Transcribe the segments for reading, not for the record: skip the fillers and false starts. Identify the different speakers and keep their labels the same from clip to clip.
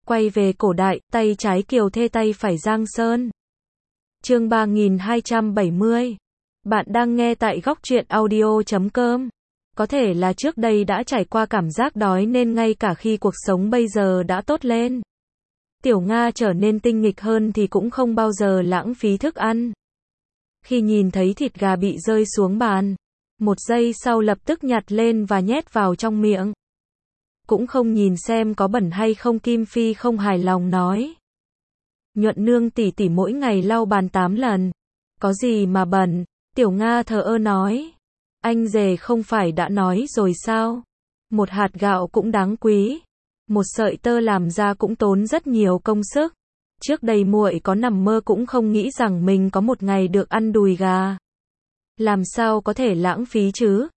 Speaker 1: Quay về cổ đại, tay trái Kiều Thê tay phải Giang Sơn. Chương 3270. Bạn đang nghe tại góc truyện audio.com. Có thể là trước đây đã trải qua cảm giác đói nên ngay cả khi cuộc sống bây giờ đã tốt lên, Tiểu Nga trở nên tinh nghịch hơn thì cũng không bao giờ lãng phí thức ăn. Khi nhìn thấy thịt gà bị rơi xuống bàn, một giây sau lập tức nhặt lên và nhét vào trong miệng. Cũng không nhìn xem có bẩn hay không, Kim Phi không hài lòng nói. Nhuận nương tỷ tỷ mỗi ngày lau bàn 8 lần. Có gì mà bẩn? Tiểu Nga thờ ơ nói. Anh rể không phải đã nói rồi sao? Một hạt gạo cũng đáng quý. Một sợi tơ làm ra cũng tốn rất nhiều công sức. Trước đây muội có nằm mơ cũng không nghĩ rằng mình có một ngày được ăn đùi gà. Làm sao có thể lãng phí chứ?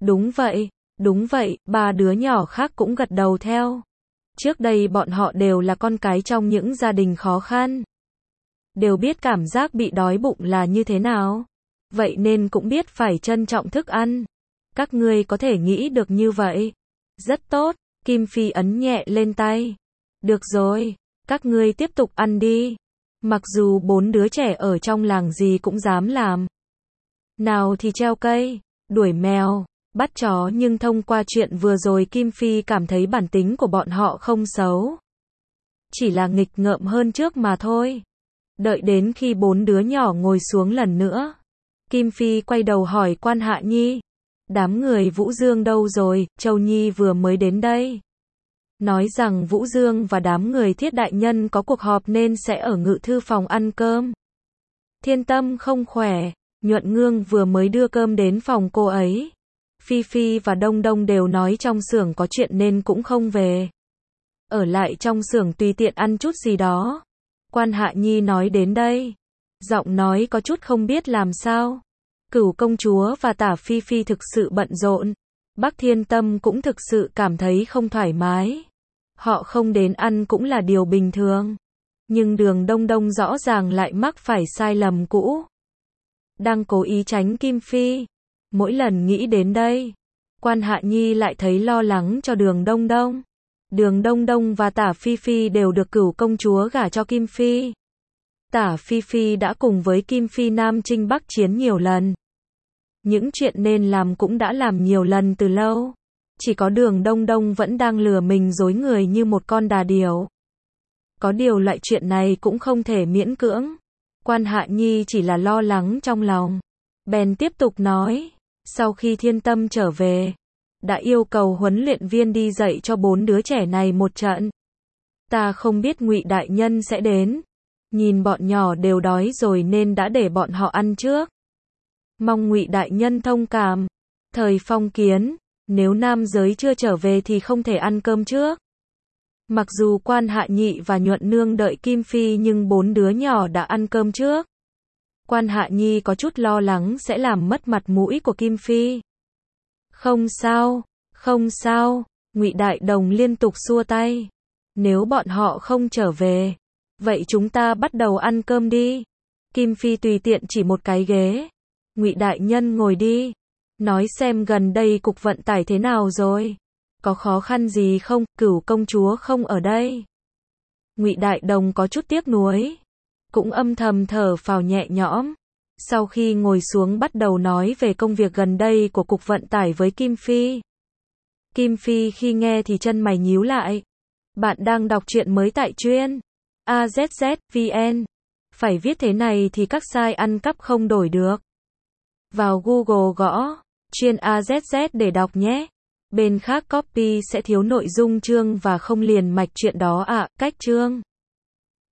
Speaker 1: Đúng vậy, ba đứa nhỏ khác cũng gật đầu theo. Trước đây bọn họ đều là con cái trong những gia đình khó khăn. Đều biết cảm giác bị đói bụng là như thế nào. Vậy nên cũng biết phải trân trọng thức ăn. Các ngươi có thể nghĩ được như vậy. Rất tốt, Kim Phi ấn nhẹ lên tay. Được rồi, các ngươi tiếp tục ăn đi. Mặc dù 4 đứa trẻ ở trong làng gì cũng dám làm. Nào thì treo cây, đuổi mèo, bắt chó, nhưng thông qua chuyện vừa rồi Kim Phi cảm thấy bản tính của bọn họ không xấu. Chỉ là nghịch ngợm hơn trước mà thôi. Đợi đến khi 4 đứa nhỏ ngồi xuống lần nữa, Kim Phi quay đầu hỏi Quan Hạ Nhi. Đám người Vũ Dương đâu rồi? Châu Nhi vừa mới đến đây. Nói rằng Vũ Dương và đám người Thiết đại nhân có cuộc họp nên sẽ ở ngự thư phòng ăn cơm. Thiên Tâm không khỏe, Nhuận Ngương vừa mới đưa cơm đến phòng cô ấy. Phi Phi và Đông Đông đều nói trong xưởng có chuyện nên cũng không về. Ở lại trong xưởng tùy tiện ăn chút gì đó. Quan Hạ Nhi nói đến đây, giọng nói có chút không biết làm sao. Cửu công chúa và Tả Phi Phi thực sự bận rộn. Bắc Thiên Tâm cũng thực sự cảm thấy không thoải mái. Họ không đến ăn cũng là điều bình thường. Nhưng Đường Đông Đông rõ ràng lại mắc phải sai lầm cũ. Đang cố ý tránh Kim Phi. Mỗi lần nghĩ đến đây, Quan Hạ Nhi lại thấy lo lắng cho Đường Đông Đông. Đường Đông Đông và Tả Phi Phi đều được Cửu công chúa gả cho Kim Phi. Tả Phi Phi đã cùng với Kim Phi Nam chinh Bắc chiến nhiều lần. Những chuyện nên làm cũng đã làm nhiều lần từ lâu. Chỉ có Đường Đông Đông vẫn đang lừa mình dối người như một con đà điểu. Có điều loại chuyện này cũng không thể miễn cưỡng. Quan Hạ Nhi chỉ là lo lắng trong lòng. Bèn tiếp tục nói, sau khi Thiên Tâm trở về, đã yêu cầu huấn luyện viên đi dạy cho 4 đứa trẻ này một trận. Ta không biết Ngụy đại nhân sẽ đến. Nhìn bọn nhỏ đều đói rồi nên đã để bọn họ ăn trước. Mong Ngụy đại nhân thông cảm. Thời phong kiến, nếu nam giới chưa trở về thì không thể ăn cơm trước. Mặc dù Quan Hạ Nhị và Nhuận Nương đợi Kim Phi nhưng 4 đứa nhỏ đã ăn cơm trước. Quan Hạ Nhi có chút lo lắng sẽ làm mất mặt mũi của Kim Phi. Không sao, Ngụy Đại Đồng liên tục xua tay. Nếu bọn họ không trở về, vậy chúng ta bắt đầu ăn cơm đi. Kim Phi tùy tiện chỉ một cái ghế. Ngụy đại nhân ngồi đi. Nói xem gần đây cục vận tải thế nào rồi? Có khó khăn gì không? Cửu công chúa không ở đây. Ngụy Đại Đồng có chút tiếc nuối, cũng âm thầm thở phào nhẹ nhõm. Sau khi ngồi xuống bắt đầu nói về công việc gần đây của cục vận tải với Kim Phi. Kim Phi khi nghe thì chân mày nhíu lại. Bạn đang đọc truyện mới tại truyện AZZ.vn. Phải viết thế này thì các site ăn cắp không đổi được. Vào Google gõ truyện AZZ để đọc nhé. Bên khác copy sẽ thiếu nội dung chương và không liền mạch truyện đó ạ. Cách chương